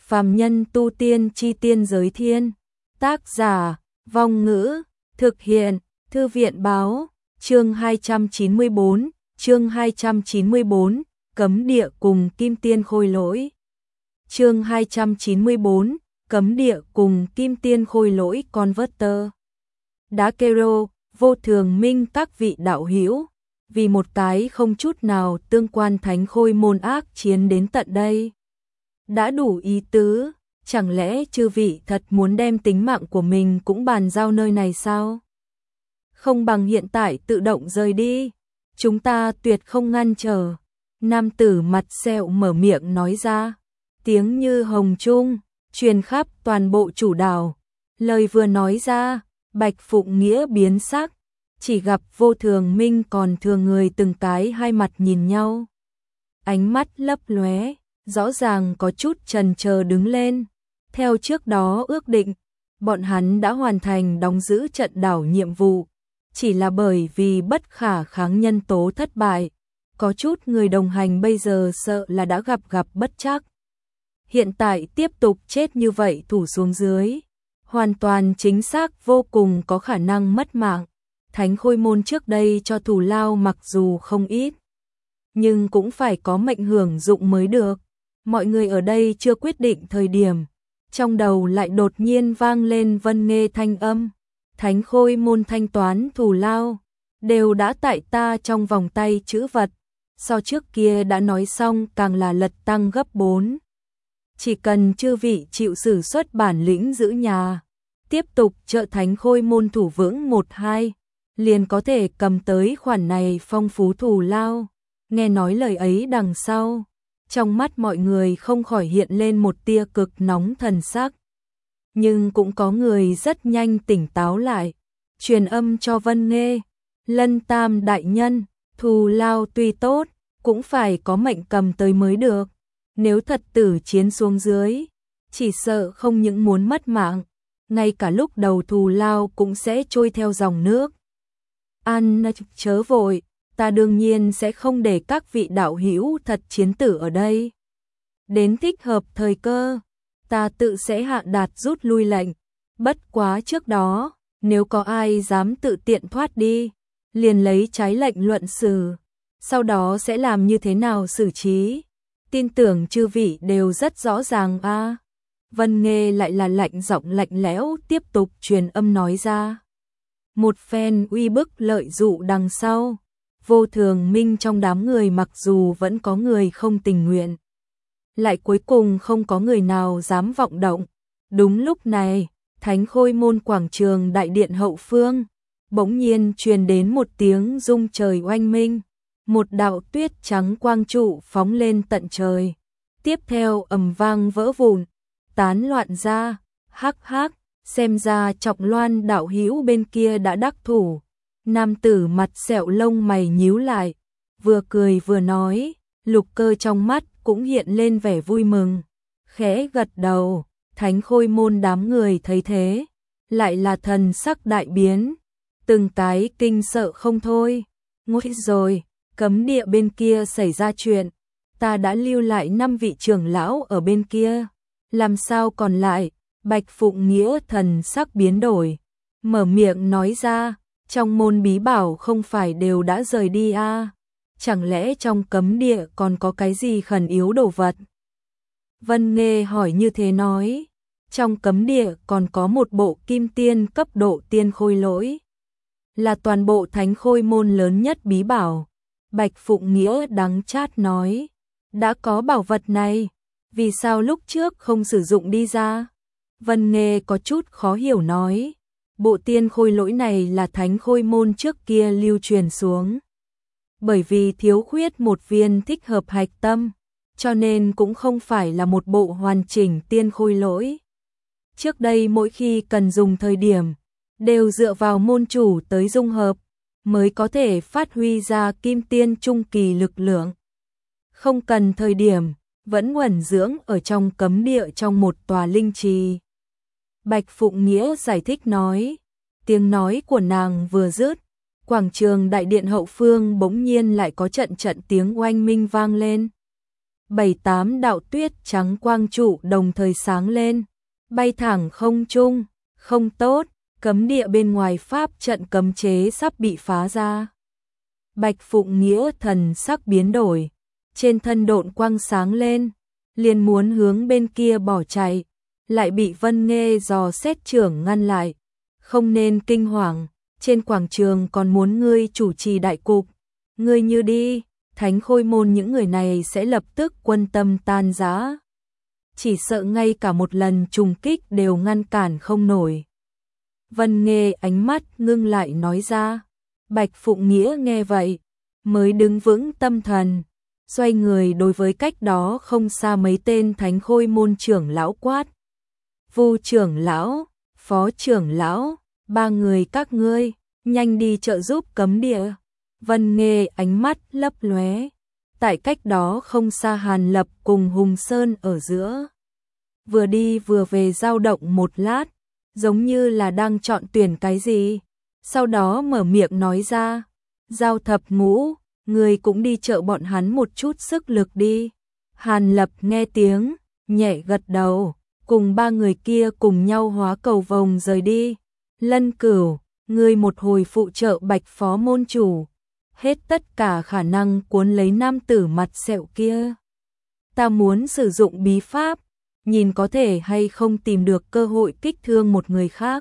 Phàm nhân tu tiên chi tiên giới thiên. Tác giả, Vong Ngữ, thực hiện, Thư viện Báo, chương 294, chương 294, cấm địa cùng Kim Tiên Khôi Lỗi. Chương 294, cấm địa cùng Kim Tiên Khôi Lỗi Converter. Đá Kero, vô thường minh các vị đạo hữu, vì một cái không chút nào tương quan thánh khôi môn ác chiến đến tận đây. Đã đủ ý tứ, chẳng lẽ chư vị thật muốn đem tính mạng của mình cũng bàn giao nơi này sao? Không bằng hiện tại tự động rời đi, chúng ta tuyệt không ngăn trở. Nam tử mặt sẹo mở miệng nói ra, tiếng như hồng trung, truyền khắp toàn bộ chủ đảo. Lời vừa nói ra, Bạch Phụng Nghĩa biến sắc, chỉ gặp vô thường minh còn thừa người từng cái hai mặt nhìn nhau. Ánh mắt lấp lóe, rõ ràng có chút chần chờ đứng lên. Theo trước đó ước định, bọn hắn đã hoàn thành đóng giữ trận đảo nhiệm vụ, chỉ là bởi vì bất khả kháng nhân tố thất bại, có chút người đồng hành bây giờ sợ là đã gặp bất trắc. Hiện tại tiếp tục chết như vậy thủ xuống dưới, hoàn toàn chính xác vô cùng có khả năng mất mạng. Thánh khôi môn trước đây cho thù lao mặc dù không ít, nhưng cũng phải có mệnh hưởng dụng mới được. Mọi người ở đây chưa quyết định thời điểm, trong đầu lại đột nhiên vang lên Vân Nghê thanh âm. Thánh khôi môn thanh toán thù lao, đều đã tại ta trong vòng tay chữ vật, so trước kia đã nói xong càng là lật tăng gấp 4. Chỉ cần chư vị chịu sử xuất bản lĩnh giữ nhà, tiếp tục trợ thánh khôi môn thủ vững 1-2, liền có thể cầm tới khoản này phong phú thù lao. Nghe nói lời ấy đằng sau, trong mắt mọi người không khỏi hiện lên một tia cực nóng thần sắc. Nhưng cũng có người rất nhanh tỉnh táo lại, truyền âm cho Vân Nghê, Lân Tam đại nhân, thù lao tuy tốt, cũng phải có mệnh cầm tới mới được. Nếu thật tử chiến xuống dưới, chỉ sợ không những muốn mất mạng, ngay cả lúc đầu thù lao cũng sẽ trôi theo dòng nước. An chớ vội, ta đương nhiên sẽ không để các vị đạo hữu thật chiến tử ở đây. Đến thích hợp thời cơ, ta tự sẽ hạ đạt rút lui lệnh. Bất quá trước đó, nếu có ai dám tự tiện thoát đi, liền lấy trái lệnh luận xử, sau đó sẽ làm như thế nào xử trí. Tin tưởng chư vị đều rất rõ ràng a. Vân Nghê lại là lạnh giọng lạnh lẽo tiếp tục truyền âm nói ra. Một phen uy bức lợi dụ đằng sau, vô thường minh trong đám người mặc dù vẫn có người không tình nguyện, lại cuối cùng không có người nào dám vọng động. Đúng lúc này, thánh khôi môn quảng trường đại điện hậu phương, bỗng nhiên truyền đến một tiếng rung trời oanh minh, một đạo tuyết trắng quang trụ phóng lên tận trời, tiếp theo ầm vang vỡ vụn, tán loạn ra. Hắc hắc, xem ra Trọng Loan đạo hữu bên kia đã đắc thủ. Nam tử mặt sẹo lông mày nhíu lại, vừa cười vừa nói, Lục Cơ trong mắt cũng hiện lên vẻ vui mừng, khẽ gật đầu. Thánh khôi môn đám người thấy thế, lại là thần sắc đại biến, từng cái kinh sợ không thôi. Ngôi rồi, cấm địa bên kia xảy ra chuyện, ta đã lưu lại 5 vị trưởng lão ở bên kia, làm sao còn lại? Bạch Phụng Nghĩa thần sắc biến đổi, mở miệng nói ra, trong môn bí bảo không phải đều đã rời đi à? Chẳng lẽ trong cấm địa còn có cái gì khẩn yếu đồ vật? Vân Nghê hỏi như thế nói, trong cấm địa còn có một bộ kim tiên cấp độ tiên khôi lỗi, là toàn bộ thánh khôi môn lớn nhất bí bảo. Bạch Phụng Nghĩa đắng chát nói, đã có bảo vật này, vì sao lúc trước không sử dụng đi ra? Vân Nghê có chút khó hiểu nói, bộ tiên khôi lỗi này là thánh khôi môn trước kia lưu truyền xuống. Bởi vì thiếu khuyết một viên thích hợp hạch tâm, cho nên cũng không phải là một bộ hoàn chỉnh tiên khôi lỗi. Trước đây mỗi khi cần dùng thời điểm, đều dựa vào môn chủ tới dung hợp, mới có thể phát huy ra kim tiên trung kỳ lực lượng. Không cần thời điểm, vẫn ẩn dưỡng ở trong cấm địa trong một tòa linh trì. Bạch Phụng Nghĩa giải thích nói, tiếng nói của nàng vừa dứt, quảng trường đại điện hậu phương bỗng nhiên lại có trận tiếng oanh minh vang lên. 7-8 đạo tuyết trắng quang trụ đồng thời sáng lên, bay thẳng không trung, không tốt, cấm địa bên ngoài pháp trận cấm chế sắp bị phá ra. Bạch Phụng Nghĩa thần sắc biến đổi, trên thân độn quang sáng lên, liền muốn hướng bên kia bỏ chạy, lại bị Vân Nghê dò xét trưởng ngăn lại. Không nên kinh hoàng, trên quảng trường còn muốn ngươi chủ trì đại cục, ngươi như đi, Thánh Khôi môn những người này sẽ lập tức quân tâm tan rã. Chỉ sợ ngay cả một lần trùng kích đều ngăn cản không nổi. Vân Nghê ánh mắt ngưng lại nói ra. Bạch Phụng Nghĩa nghe vậy, mới đứng vững tâm thần, xoay người đối với cách đó không xa mấy tên Thánh Khôi môn trưởng lão quát. Vu trưởng lão, phó trưởng lão, 3 người các ngươi, nhanh đi trợ giúp cấm địa. Vân Nghê ánh mắt lấp lóe, tại cách đó không xa Hàn Lập cùng Hùng Sơn ở giữa. Vừa đi vừa về dao động một lát, giống như là đang chọn tuyển cái gì. Sau đó mở miệng nói ra, Giao Thập Ngũ, người cũng đi trợ bọn hắn một chút sức lực đi. Hàn Lập nghe tiếng, nhẹ gật đầu, cùng 3 người kia cùng nhau hóa cầu vồng rời đi. Lân Cửu, người một hồi phụ trợ Bạch phó môn chủ, hết tất cả khả năng cuốn lấy nam tử mặt sẹo kia. Ta muốn sử dụng bí pháp, nhìn có thể hay không tìm được cơ hội kích thương một người khác.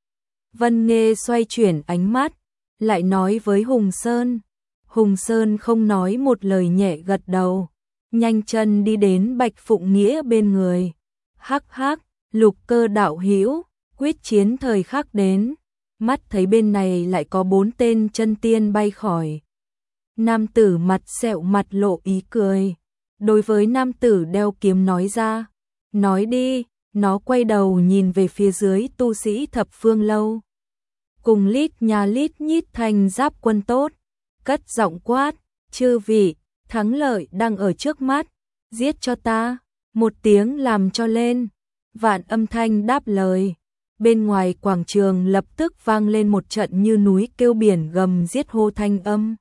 Vân Nghê xoay chuyển ánh mắt, lại nói với Hùng Sơn. Hùng Sơn không nói một lời nhẹ gật đầu, nhanh chân đi đến Bạch Phụng Nghĩa bên người. Hắc hắc, Lục Cơ đạo hữu, quyết chiến thời khắc đến. Mắt thấy bên này lại có 4 tên chân tiên bay khỏi. Nam tử mặt sẹo mặt lộ ý cười, đối với nam tử đeo kiếm nói ra. Nói đi, nó quay đầu nhìn về phía dưới tu sĩ Thập Phương Lâu. Cùng lít nhà lít nhít thành giáp quân tốt, cất giọng quát, chư vị, thắng lợi đang ở trước mắt, giết cho ta, một tiếng làm cho lên. Vạn âm thanh đáp lời, bên ngoài quảng trường lập tức vang lên một trận như núi kêu biển gầm giết hô thanh âm.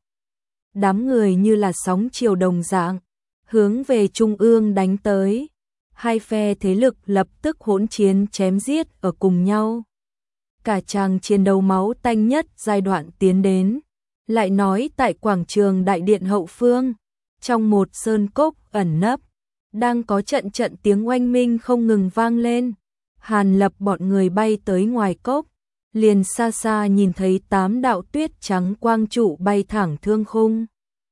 Đám người như là sóng chiều đồng dạng, hướng về trung ương đánh tới. Hai phe thế lực lập tức hỗn chiến chém giết ở cùng nhau. Cả tràng chiến đấu máu tanh nhất giai đoạn tiến đến. Lại nói tại quảng trường đại điện hậu phương, trong một sơn cốc ẩn nấp, đang có trận trận tiếng oanh minh không ngừng vang lên. Hàn Lập bọn người bay tới ngoài cốc, liền xa xa nhìn thấy 8 đạo tuyết trắng quang trụ bay thẳng thương khung.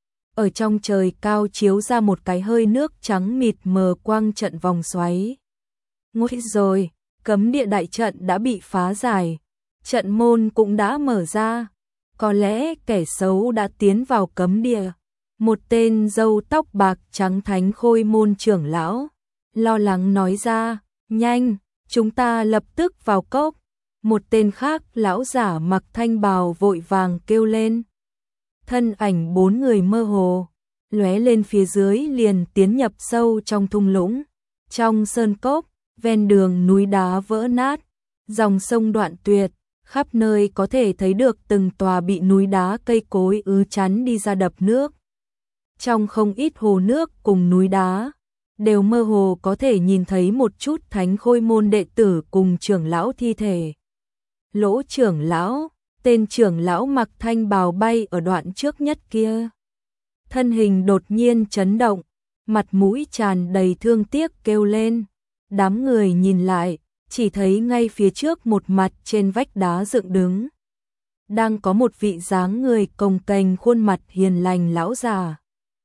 Ở trong trời cao chiếu ra một cái hơi nước trắng mịt mờ quang trận vòng xoáy. Ngôi rồi, cấm địa đại trận đã bị phá giải, trận môn cũng đã mở ra, có lẽ kẻ xấu đã tiến vào cấm địa. Một tên râu tóc bạc trắng Thánh Khôi môn trưởng lão lo lắng nói ra, nhanh, chúng ta lập tức vào cốc. Một tên khác lão giả mặc thanh bào vội vàng kêu lên. Thân ảnh 4 người mơ hồ, lóe lên phía dưới liền tiến nhập sâu trong thung lũng. Trong sơn cốc, ven đường núi đá vỡ nát, dòng sông đoạn tuyệt, khắp nơi có thể thấy được từng tòa bị núi đá cây cối chắn đi ra đập nước. Trong không ít hồ nước cùng núi đá, đều mơ hồ có thể nhìn thấy một chút Thánh Khôi môn đệ tử cùng trưởng lão thi thể. Lỗ trưởng lão, tên trưởng lão mặc thanh bào bay ở đoạn trước nhất kia. Thân hình đột nhiên chấn động, mặt mũi tràn đầy thương tiếc kêu lên. Đám người nhìn lại, chỉ thấy ngay phía trước một mặt trên vách đá dựng đứng. Đang có một vị dáng người cồng kềnh khuôn mặt hiền lành lão già.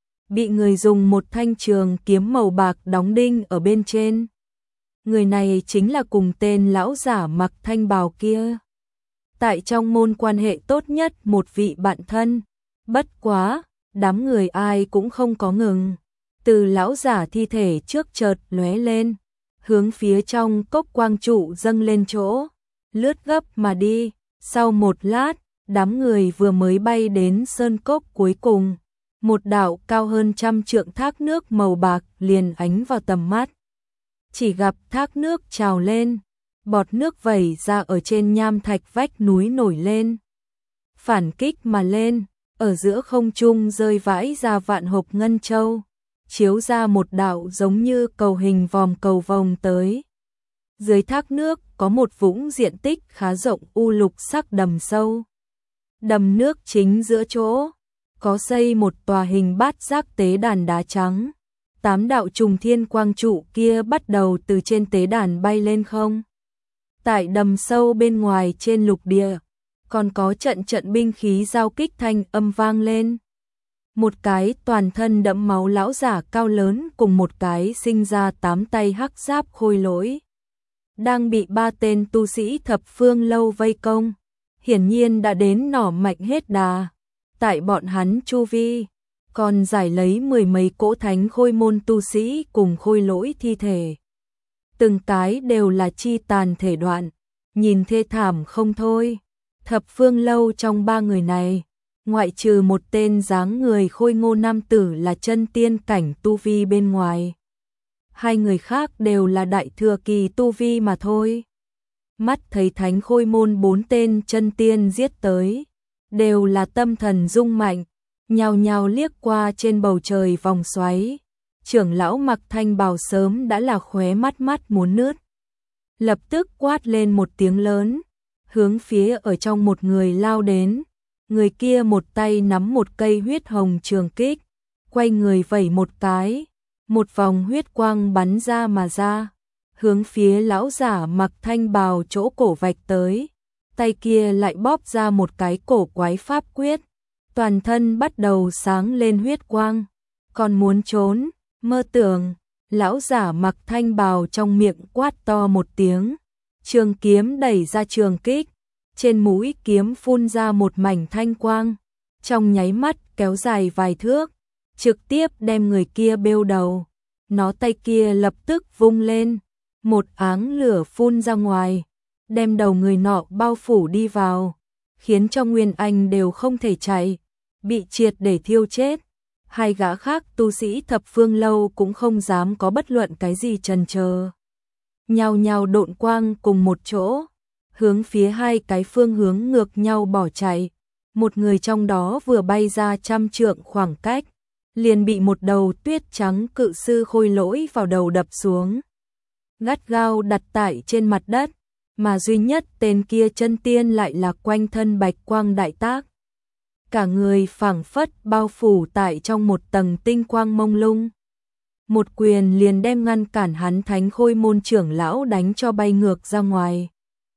Bị người dùng một thanh trường kiếm màu bạc đóng đinh ở bên trên. Người này chính là cùng tên lão giả mặc thanh bào kia. Tại trong môn quan hệ tốt nhất một vị bạn thân. Bất quá, đám người ai cũng không có ngừng. Từ lão giả thi thể trước chợt lóe lên, hướng phía trong cốc quang trụ dâng lên chỗ, lướt gấp mà đi. Sau một lát, đám người vừa mới bay đến sơn cốc cuối cùng. Một đạo cao hơn 100 trượng thác nước màu bạc liền ánh vào tầm mắt. Chỉ gặp thác nước trào lên, bọt nước vẩy ra ở trên nham thạch vách núi nổi lên. Phản kích mà lên, ở giữa không trung rơi vãi ra vạn hộp ngân châu. chiếu ra một đạo giống như cầu hình vòm cầu vồng tới. Dưới thác nước có một vũng diện tích khá rộng u lục sắc đầm sâu. Đầm nước chính giữa chỗ có xây một tòa hình bát giác tế đàn đá trắng. 8 đạo trùng thiên quang trụ kia bắt đầu từ trên tế đàn bay lên không. Tại đầm sâu bên ngoài trên lục địa, còn có trận trận binh khí giao kích thanh âm vang lên. Một cái toàn thân đẫm máu lão giả cao lớn cùng một cái sinh ra 8 tay hắc giáp khôi lỗi, đang bị 3 tên tu sĩ thập phương lâu vây công, hiển nhiên đã đến nỏ mạnh hết đà. Tại bọn hắn chu vi, còn giải lấy 10 mấy cỗ thánh khôi môn tu sĩ cùng khôi lỗi thi thể. Từng cái đều là chi tàn thể đoạn, nhìn thê thảm không thôi. Thập phương lâu trong 3 người này, ngoại trừ một tên dáng người khôi ngô nam tử là chân tiên cảnh tu vi bên ngoài. 2 người khác đều là đại thừa kỳ tu vi mà thôi. Mắt thấy thánh khôi môn 4 tên chân tiên giết tới, đều là tâm thần rung mạnh, nhào nhào liếc qua trên bầu trời vòng xoáy. Trưởng lão mặc thanh bào sớm đã là khóe mắt muốn nứt. Lập tức quát lên một tiếng lớn, hướng phía ở trong một người lao đến. Người kia một tay nắm một cây huyết hồng trường kích, quay người vẩy một cái, một vòng huyết quang bắn ra mà ra, hướng phía lão giả mặc thanh bào chỗ cổ vạch tới. Tay kia lại bóp ra một cái cổ quái pháp quyết, toàn thân bắt đầu sáng lên huyết quang. Còn muốn trốn, mơ tưởng. Lão giả mặc thanh bào trong miệng quát to một tiếng, trường kiếm đẩy ra trường kích, trên mũi kiếm phun ra một mảnh thanh quang, trong nháy mắt kéo dài vài thước, trực tiếp đem người kia bêu đầu. Nó tay kia lập tức vung lên, một áng lửa phun ra ngoài, đem đầu người nọ bao phủ đi vào, khiến cho Nguyên Anh đều không thể chạy, bị triệt để thiêu chết. 2 gã khác tu sĩ thập phương lâu cũng không dám có bất luận cái gì chần chờ, nhao nhao độn quang cùng một chỗ, hướng phía 2 cái phương hướng ngược nhau bỏ chạy. Một người trong đó vừa bay ra 100 trượng khoảng cách, liền bị một đầu tuyết trắng cự sư khôi lỗi vào đầu đập xuống, gắt gao đặt tại trên mặt đất, mà duy nhất tên kia chân tiên lại là quanh thân bạch quang đại tác. Cả người phảng phất bao phủ tại trong một tầng tinh quang mông lung. Một quyền liền đem ngăn cản hắn thánh khôi môn trưởng lão đánh cho bay ngược ra ngoài.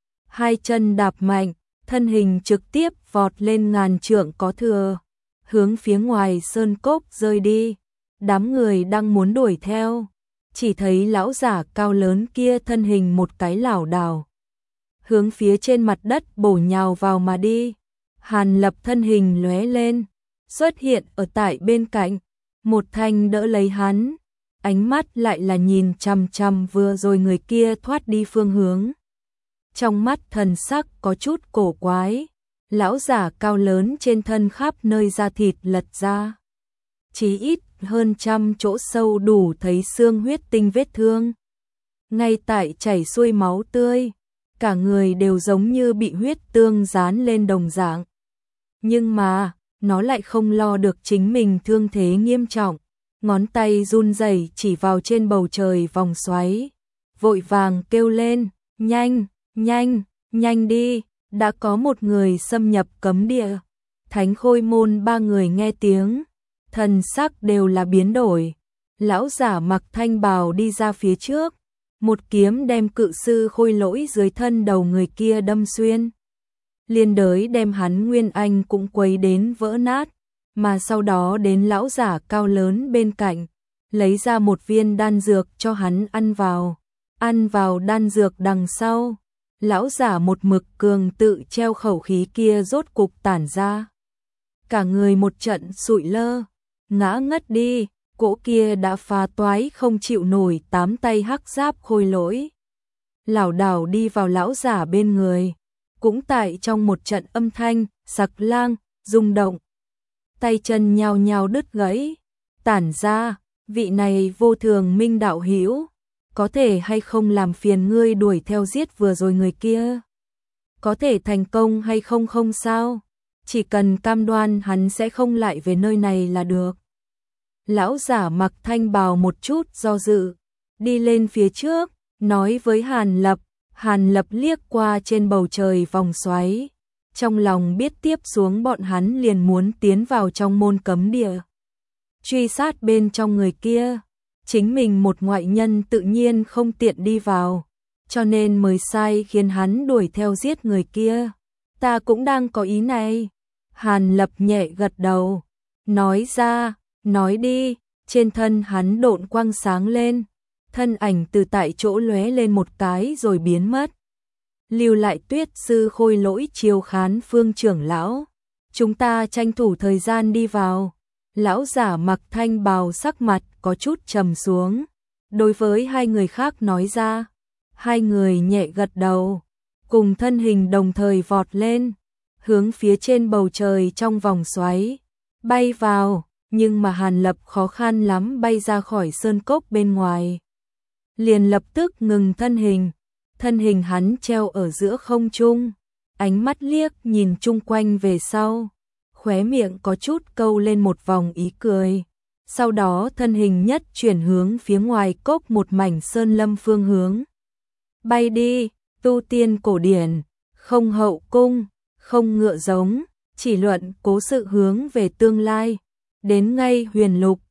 2 chân đạp mạnh, thân hình trực tiếp vọt lên ngàn trượng có thừa, hướng phía ngoài sơn cốc rơi đi. Đám người đang muốn đuổi theo, chỉ thấy lão giả cao lớn kia thân hình một cái lảo đảo, hướng phía trên mặt đất bổ nhào vào mà đi. Hàn Lập thân hình lóe lên, xuất hiện ở tại bên cạnh, một thanh đỡ lấy hắn, ánh mắt lại là nhìn chằm chằm vừa rồi người kia thoát đi phương hướng. Trong mắt thần sắc có chút cổ quái, lão giả cao lớn trên thân khắp nơi da thịt lật ra, chí ít hơn 100 chỗ sâu đủ thấy xương huyết tinh vết thương, ngay tại chảy xuôi máu tươi, cả người đều giống như bị huyết tương dán lên đồng dạng. Nhưng mà, nó lại không lo được chính mình thương thế nghiêm trọng, ngón tay run rẩy chỉ vào trên bầu trời vòng xoáy, vội vàng kêu lên, nhanh, nhanh, nhanh đi, đã có một người xâm nhập cấm địa. Thánh khôi môn 3 người nghe tiếng, thần sắc đều là biến đổi. Lão giả mặc thanh bào đi ra phía trước, một kiếm đem cự sư khôi lỗi dưới thân đầu người kia đâm xuyên, liên đới đem hắn Nguyên Anh cũng quấy đến vỡ nát, mà sau đó đến lão giả cao lớn bên cạnh, lấy ra một viên đan dược cho hắn ăn vào đan dược đằng sau, lão giả một mực cường tự treo khẩu khí kia rốt cục tản ra, cả người một trận sụi lơ, ngã ngất đi. Cỗ kia đã phá toái không chịu nổi 8 tay hắc giáp khôi lỗi, lảo đảo đi vào lão giả bên người, cũng tại trong một trận âm thanh sặc lang rung động, tay chân nhao nhao đứt gãy, tản ra. Vị này vô thường minh đạo hữu, có thể hay không làm phiền ngươi đuổi theo giết vừa rồi người kia, có thể thành công hay không không sao, chỉ cần cam đoan hắn sẽ không lại về nơi này là được. Lão giả mặc thanh bào một chút do dự, đi lên phía trước, nói với Hàn Lập. Hàn Lập liếc qua trên bầu trời vòng xoáy, trong lòng biết tiếp xuống bọn hắn liền muốn tiến vào trong môn cấm địa. Truy sát bên trong người kia, chính mình một ngoại nhân tự nhiên không tiện đi vào, cho nên mới sai khiến hắn đuổi theo giết người kia. Ta cũng đang có ý này. Hàn Lập nhẹ gật đầu, nói ra, nói đi. Trên thân hắn độn quang sáng lên, thân ảnh từ tại chỗ lóe lên một cái rồi biến mất. Lưu lại Tuyết sư Khôi Lỗi chiêu khán Phương trưởng lão. Chúng ta tranh thủ thời gian đi vào. Lão giả mặc thanh bào sắc mặt có chút trầm xuống, đối với hai người khác nói ra. Hai người nhẹ gật đầu, cùng thân hình đồng thời vọt lên, hướng phía trên bầu trời trong vòng xoáy bay vào, nhưng mà Hàn Lập khó khăn lắm bay ra khỏi sơn cốc bên ngoài. Liền lập tức ngừng thân hình hắn treo ở giữa không trung, ánh mắt liếc nhìn chung quanh về sau, khóe miệng có chút câu lên một vòng ý cười. Sau đó thân hình nhất chuyển hướng phía ngoài cốc một mảnh sơn lâm phương hướng. Bay đi, tu tiên cổ điển, không hậu cung, không ngựa giống, chỉ luận cố sự hướng về tương lai, đến ngay huyền lục.